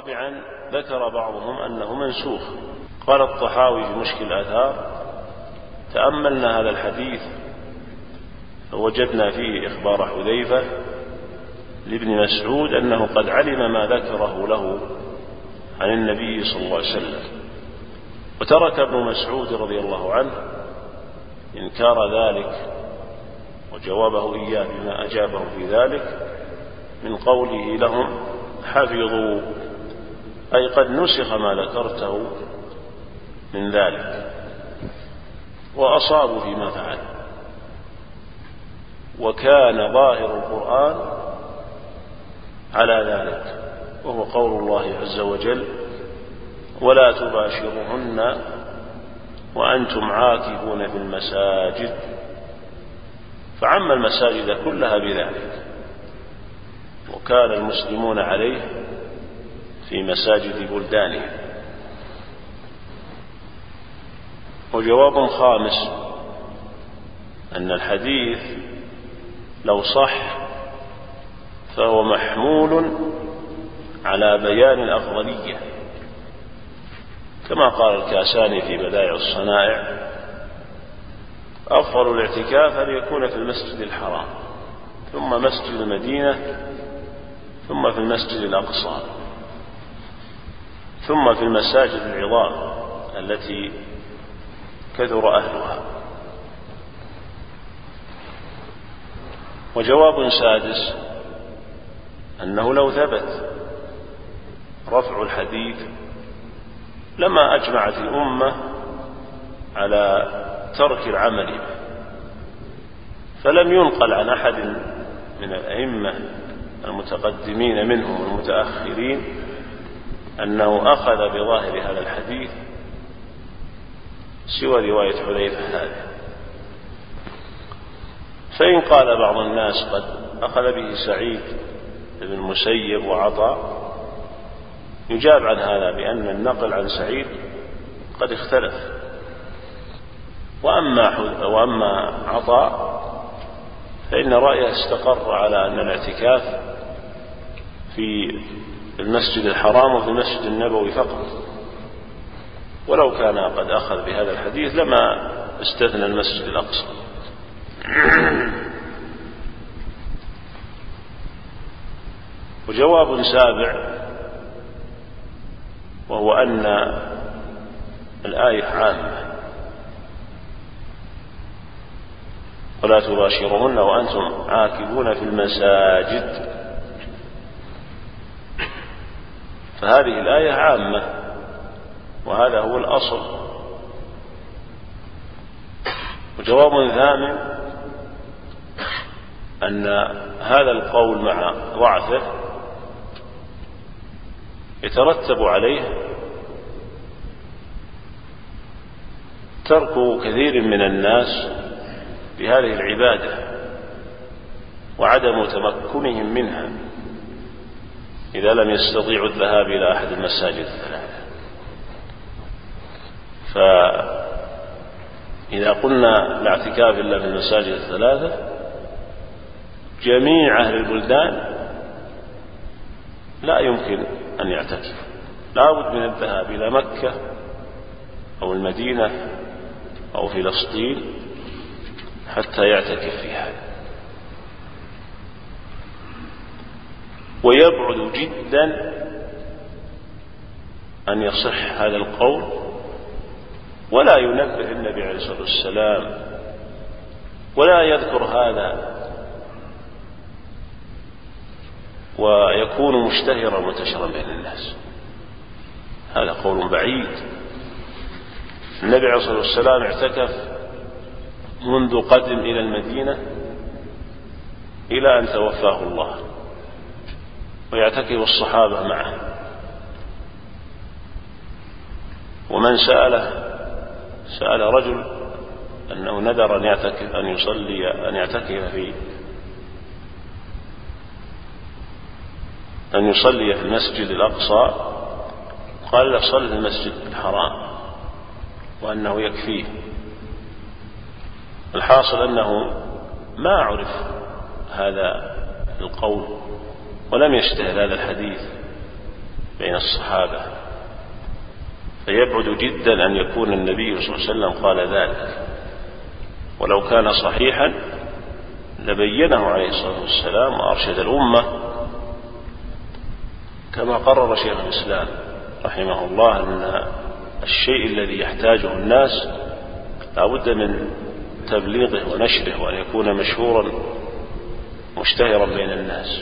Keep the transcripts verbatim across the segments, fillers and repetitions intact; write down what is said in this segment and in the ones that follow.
رابعا ذكر بعضهم أنه منسوخ. قال الطحاوي في مشكل الآثار: تأملنا هذا الحديث فوجدنا فيه إخبار حذيفة لابن مسعود أنه قد علم ما ذكره له عن النبي صلى الله عليه وسلم، وترك ابن مسعود رضي الله عنه إنكار ذلك وجوابه إياه بما أجابه في ذلك من قوله لهم: حفظوا، أي قد نسخ ما ذكرته من ذلك، وأصابوا فيما فعل. وكان ظاهر القرآن على ذلك، وهو قول الله عز وجل: ولا تباشرهن وأنتم عاكفون في المساجد، فعم المساجد كلها بذلك، وكان المسلمون عليه في مساجد بلدانهم. وجواب خامس: أن الحديث لو صح فهو محمول على بيان الأفضلية، كما قال الكاساني في بدائع الصنائع: أفضل الاعتكاف أن يكون في المسجد الحرام، ثم مسجد المدينة، ثم في المسجد الأقصى، ثم في المساجد العظام التي كثر أهلها. وجواب سادس: أنه لو ثبت رفع الحديث لما أجمعت الأمة على ترك العمل به، فلم ينقل عن أحد من الأئمة المتقدمين منهم والمتأخرين أنه أخذ بظاهر هذا الحديث سوى رواية حذيفة هذه. فإن قال بعض الناس قد أخذ به سعيد بن المسيب وعطاء، يجاب عن هذا بأن النقل عن سعيد قد اختلف، وأما, وأما عطاء فإن رأيه استقر على أن الاعتكاف في المسجد الحرام وفي المسجد النبوي فقط، ولو كان قد أخذ بهذا الحديث لما استثنى المسجد الأقصى. وجواب سابع، وهو أن الآية عامة: ولا تباشرهن وأنتم عاكفون في المساجد، فهذه الآية عامة، وهذا هو الأصل. وجواب ثامن: أن هذا القول مع ضعفه يترتب عليه ترك كثير من الناس بهذه العبادة وعدم تمكنهم منها إذا لم يستطيعوا الذهاب إلى أحد المساجد الثلاثة. فإذا قلنا لا اعتكاف إلا في المساجد الثلاثة، جميع أهل البلدان لا يمكن أن يعتكف، لا بد من الذهاب إلى مكة أو المدينة أو فلسطين حتى يعتكف فيها. ويبعد جدا أن يصح هذا القول، ولا ينبه النبي عليه الصلاة والسلام ولا يذكر هذا ويكون مشتهرا منتشرا بين الناس. هذا قول بعيد. النبي عليه الصلاة والسلام اعتكف منذ قدم إلى المدينة إلى أن توفاه الله، ويعتكف الصحابة معه. ومن سأله سأل رجل أنه نذر أن يعتكف أن يصلي أن يعتكف في أن يصلي في المسجد الأقصى، قال له: صل في المسجد الحرام، وأنه يكفيه. الحاصل أنه ما عرف هذا القول ولم يشتهر هذا الحديث بين الصحابة، فيبعد جدا أن يكون النبي صلى الله عليه وسلم قال ذلك، ولو كان صحيحا لبينه عليه الصلاة والسلام وأرشد الأمة، كما قرر شيخ الإسلام رحمه الله أن الشيء الذي يحتاجه الناس لا بد من تبليغه ونشره، وأن يكون مشهورا مشتهرا بين الناس.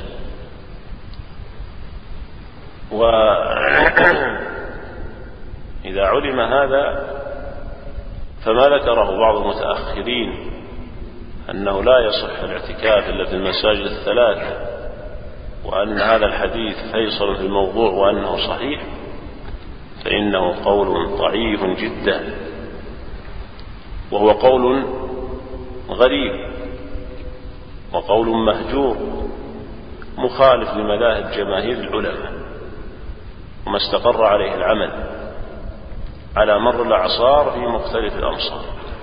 وإذا علم هذا فما ذكره بعض المتأخرين أنه لا يصح الاعتكاف إلا في المساجد الثلاث، وأن هذا الحديث فيصل في الموضوع وأنه صحيح، فإنه قول ضعيف جدا، وهو قول غريب وقول مهجور مخالف لمذاهب جماهير العلماء وما استقر عليه العمل على مر الأعصار في مختلف الأمصار.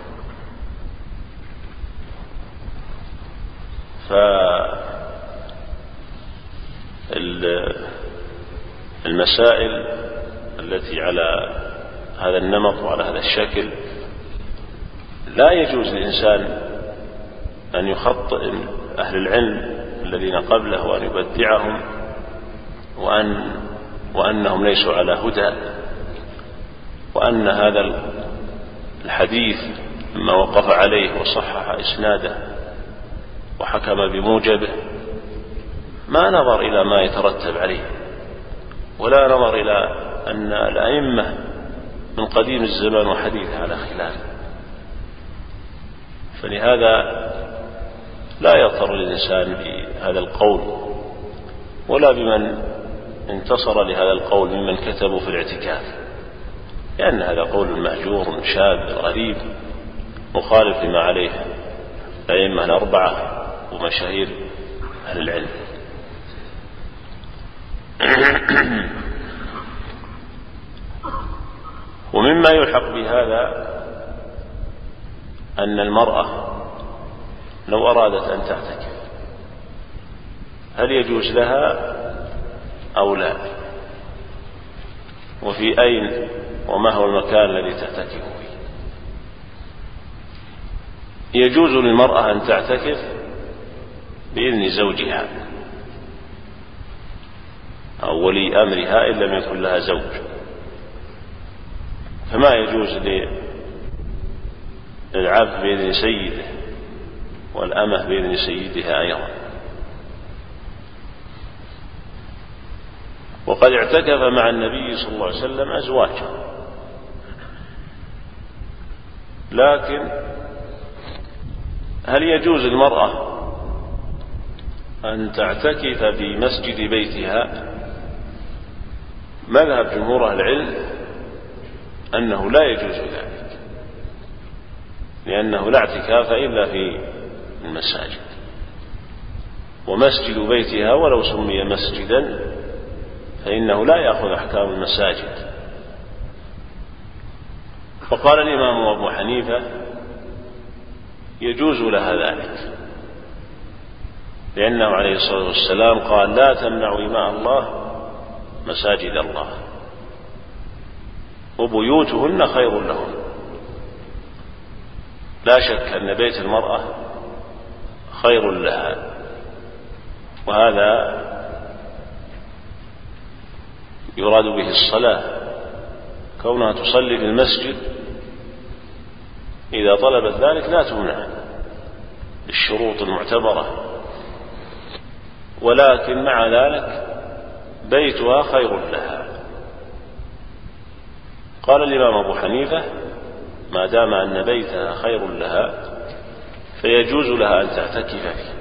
فالمسائل التي على هذا النمط وعلى هذا الشكل لا يجوز للإنسان أن يخطئ أهل العلم الذين قبله وأن يبدعهم وأن وأنهم ليسوا على هدى، وأن هذا الحديث لما وقف عليه وصحح إسناده وحكم بموجبه ما نظر إلى ما يترتب عليه، ولا نظر إلى أن الأئمة من قديم الزمان وحديثه على خلاف. فلهذا لا يغتر الإنسان بهذا القول ولا بمن انتصر لهذا القول ممن كتبوا في الاعتكاف، لأن هذا قول مهجور شاذ غريب مخالف لما عليه الأئمة الأربعة ومشاهير أهل العلم. ومما يلحق بهذا أن المرأة لو أرادت أن تعتكف هل يجوز لها أو لا، وفي أين وما هو المكان الذي تعتكف فيه. يجوز للمرأة أن تعتكف بإذن زوجها أو ولي أمرها إن لم يكن لها زوج، فما يجوز للعبد بإذن سيده والأمة بإذن سيدها أيضا. وقد اعتكف مع النبي صلى الله عليه وسلم أزواجه، لكن هل يجوز للمرأة أن تعتكف في مسجد بيتها؟ مذهب جمهور أهل العلم أنه لا يجوز ذلك، لأنه لا اعتكاف إلا في المساجد، ومسجد بيتها ولو سمي مسجدا فإنه لا يأخذ أحكام المساجد. فقال الإمام أبو حنيفة يجوز لها ذلك، لأنه عليه الصلاة والسلام قال لا تمنعوا إماء الله مساجد الله وبيوتهن خير لهن. لا شك أن بيت المرأة خير لها، وهذا يراد به الصلاة، كونها تصلي في المسجد إذا طلبت ذلك لا تمنع بالشروط المعتبرة، ولكن مع ذلك بيتها خير لها. قال الإمام أبو حنيفة ما دام أن بيتها خير لها فيجوز لها أن تعتكف فيه،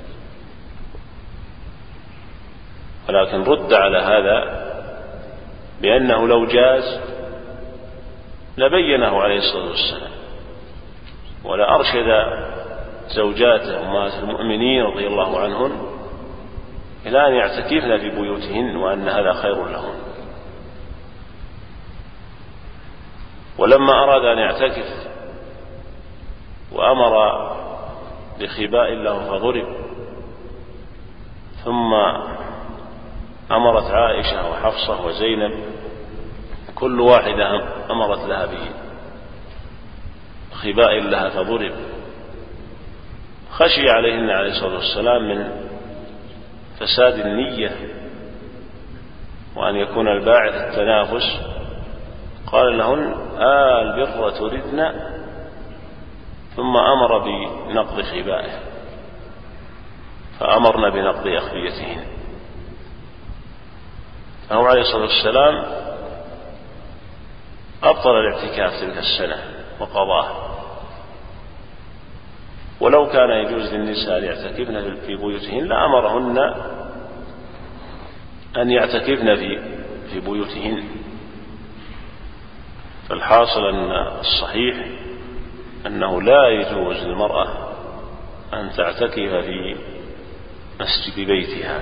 ولكن رد على هذا بأنه لو جاز لبينه عليه الصلاة والسلام ولا أرشد زوجاته أمهات المؤمنين رضي الله عنهن إلى أن يعتكفن في بيوتهن وأن هذا خير لهن. ولما أراد أن يعتكف وأمر بخباء له فضرب، ثم أمرت عائشة وحفصة وزينب كل واحدة أمرت لها بخباء لها فضرب، خشي عليهن عليه الصلاة والسلام من فساد النية وأن يكون الباعث التنافس، قال لهن آه البر تردن، ثم أمر بنقض خبائه، فأمرنا بنقض أخفيتهن. فهو عليه الصلاة والسلام أبطل الاعتكاف تلك السنة وقضاه، ولو كان يجوز للنساء يعتكفن في بيوتهن لأمرهن أن يعتكفن في في بيوتهن. فالحاصل أن الصحيح أنه لا يجوز للمرأة أن تعتكف في مسجد بيتها،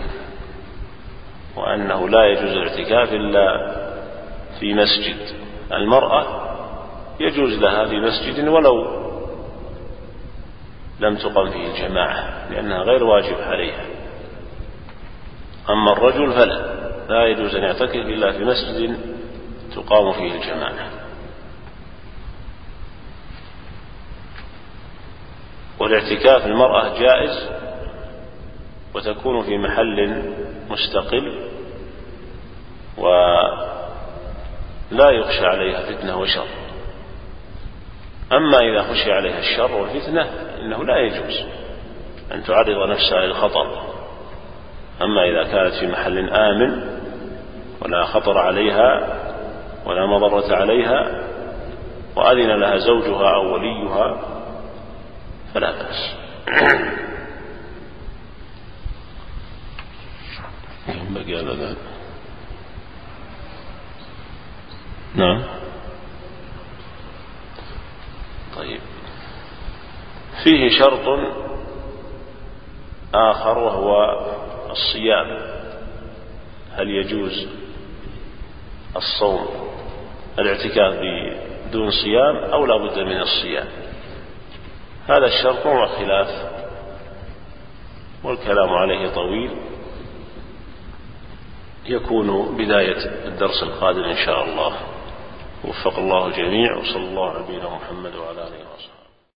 وأنه لا يجوز الاعتكاف إلا في مسجد. المرأة يجوز لها في مسجد ولو لم تقم فيه الجماعة لأنها غير واجب عليها، أما الرجل فلا لا يجوز أن يعتكف إلا في مسجد تقام فيه الجماعة. والاعتكاف المرأة جائز وتكون في محل مستقل ولا يخشى عليها فتنة وشر. أما إذا خشي عليها الشر والفتنة إنه لا يجوز أن تعرض نفسها للخطر. أما إذا كانت في محل آمن ولا خطر عليها ولا مضرة عليها وأذن لها زوجها أو وليها فلا بأس. بقي هذا. نعم. طيب، فيه شرط آخر وهو الصيام. هل يجوز الصوم الاعتكاف بدون صيام أو لا بد من الصيام؟ هذا الشرط هو خلاف والكلام عليه طويل، يكون بداية الدرس القادم إن شاء الله. وفق الله الجميع، وصلى الله على نبينا محمد وعلى آله وصحبه.